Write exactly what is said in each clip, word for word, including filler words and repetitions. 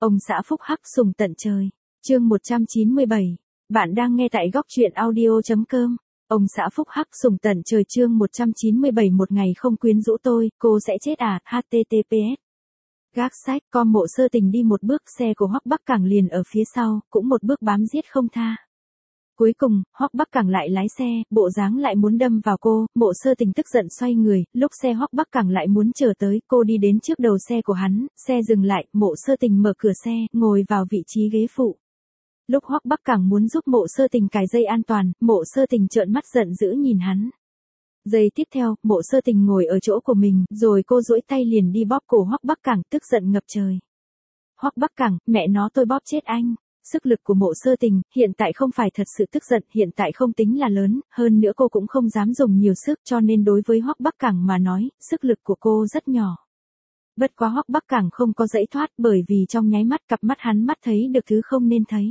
Ông xã phúc hắc sùng tận trời. Chương một trăm chín mươi bảy. Bạn đang nghe tại góc truyện audio chấm com. Ông xã phúc hắc sùng tận trời chương một trăm chín mươi bảy. Một ngày không quyến rũ tôi, cô sẽ chết à? H T T P S. Gác sách, con Mộ Sơ Tình đi một bước, xe của Hoắc Bắc Cảng liền ở phía sau, cũng một bước bám giết không tha. Cuối cùng, Hoắc Bắc Cảng lại lái xe, bộ dáng lại muốn đâm vào cô, Mộ Sơ Tình tức giận xoay người, lúc xe Hoắc Bắc Cảng lại muốn chờ tới, cô đi đến trước đầu xe của hắn, xe dừng lại, Mộ Sơ Tình mở cửa xe, ngồi vào vị trí ghế phụ. Lúc Hoắc Bắc Cảng muốn giúp Mộ Sơ Tình cài dây an toàn, Mộ Sơ Tình trợn mắt giận dữ nhìn hắn. Giây tiếp theo, Mộ Sơ Tình ngồi ở chỗ của mình, rồi cô duỗi tay liền đi bóp cổ Hoắc Bắc Cảng, tức giận ngập trời. Hoắc Bắc Cảng, mẹ nó tôi bóp chết anh. Sức lực của Mộ Sơ Tình, hiện tại không phải thật sự tức giận, hiện tại không tính là lớn, hơn nữa cô cũng không dám dùng nhiều sức cho nên đối với Hoắc Bắc Cảng mà nói, sức lực của cô rất nhỏ. Bất quá Hoắc Bắc Cảng không có dãy thoát bởi vì trong nháy mắt cặp mắt hắn mắt thấy được thứ không nên thấy.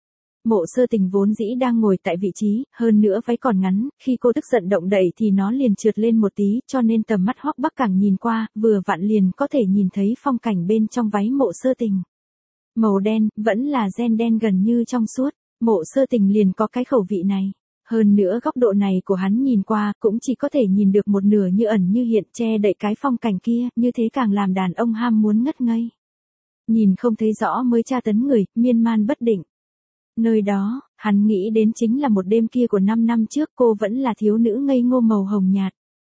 Mộ Sơ Tình vốn dĩ đang ngồi tại vị trí, hơn nữa váy còn ngắn, khi cô tức giận động đậy thì nó liền trượt lên một tí, cho nên tầm mắt Hoắc Bắc Cảng nhìn qua, vừa vặn liền có thể nhìn thấy phong cảnh bên trong váy Mộ Sơ Tình. Màu đen, vẫn là ren đen gần như trong suốt, Mộ Sơ Tình liền có cái khẩu vị này. Hơn nữa góc độ này của hắn nhìn qua, cũng chỉ có thể nhìn được một nửa như ẩn như hiện che đậy cái phong cảnh kia, như thế càng làm đàn ông ham muốn ngất ngây. Nhìn không thấy rõ mới tra tấn người, miên man bất định. Nơi đó, hắn nghĩ đến chính là một đêm kia của năm năm trước cô vẫn là thiếu nữ ngây ngô màu hồng nhạt.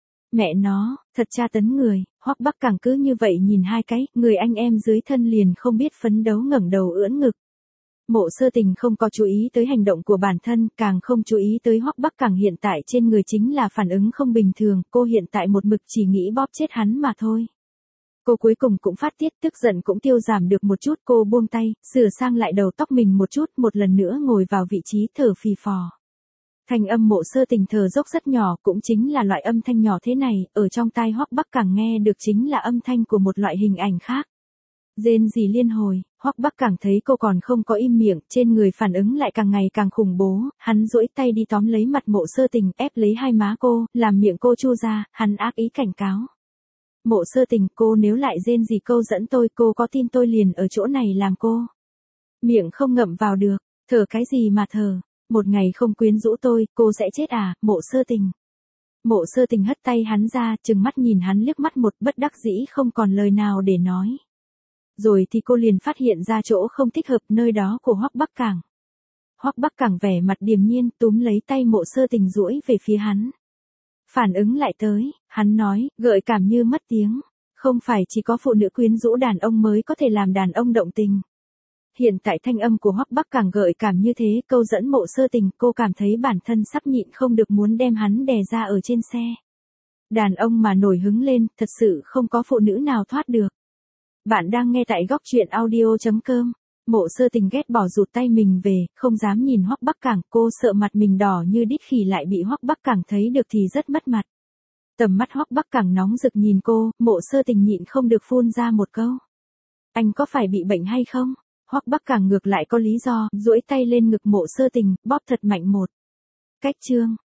Mẹ nó, thật tra tấn người, Hoắc Bắc Cảng cứ như vậy nhìn hai cái, người anh em dưới thân liền không biết phấn đấu ngẩng đầu ưỡn ngực. Mộ Sơ Tình không có chú ý tới hành động của bản thân, càng không chú ý tới Hoắc Bắc Cảng hiện tại trên người chính là phản ứng không bình thường, cô hiện tại một mực chỉ nghĩ bóp chết hắn mà thôi. Cô cuối cùng cũng phát tiết, tức giận cũng tiêu giảm được một chút, cô buông tay, sửa sang lại đầu tóc mình một chút, một lần nữa ngồi vào vị trí thở phì phò. Thanh âm Mộ Sơ Tình thở dốc rất nhỏ, cũng chính là loại âm thanh nhỏ thế này, ở trong tai Hoắc Bắc Cảng nghe được chính là âm thanh của một loại hình ảnh khác. Rên rỉ liên hồi, Hoắc Bắc Cảng thấy cô còn không có im miệng, trên người phản ứng lại càng ngày càng khủng bố, hắn duỗi tay đi tóm lấy mặt Mộ Sơ Tình, ép lấy hai má cô, làm miệng cô chu ra, hắn ác ý cảnh cáo. Mộ Sơ Tình, cô nếu lại rên rỉ câu dẫn tôi, cô có tin tôi liền ở chỗ này làm cô? Miệng không ngậm vào được, thở cái gì mà thở? Một ngày không quyến rũ tôi, cô sẽ chết à? Mộ Sơ Tình. Mộ Sơ Tình hất tay hắn ra, trừng mắt nhìn hắn liếc mắt một, bất đắc dĩ không còn lời nào để nói. Rồi thì cô liền phát hiện ra chỗ không thích hợp, nơi đó của Hoắc Bắc Cảng. Hoắc Bắc Cảng vẻ mặt điềm nhiên, túm lấy tay Mộ Sơ Tình duỗi về phía hắn. Phản ứng lại tới, hắn nói, gợi cảm như mất tiếng. Không phải chỉ có phụ nữ quyến rũ đàn ông mới có thể làm đàn ông động tình. Hiện tại thanh âm của Hoắc Bắc Cảng gợi cảm như thế, câu dẫn Mộ Sơ Tình, cô cảm thấy bản thân sắp nhịn không được muốn đem hắn đè ra ở trên xe. Đàn ông mà nổi hứng lên, thật sự không có phụ nữ nào thoát được. Bạn đang nghe tại góc truyện audio chấm com. Mộ Sơ Tình ghét bỏ rụt tay mình về, không dám nhìn Hoắc Bắc Cảng, cô sợ mặt mình đỏ như đít khỉ lại bị Hoắc Bắc Cảng thấy được thì rất mất mặt. Tầm mắt Hoắc Bắc Cảng nóng rực nhìn cô, Mộ Sơ Tình nhịn không được phun ra một câu. Anh có phải bị bệnh hay không? Hoắc Bắc Cảng ngược lại có lý do, duỗi tay lên ngực Mộ Sơ Tình, bóp thật mạnh một. Cách chương,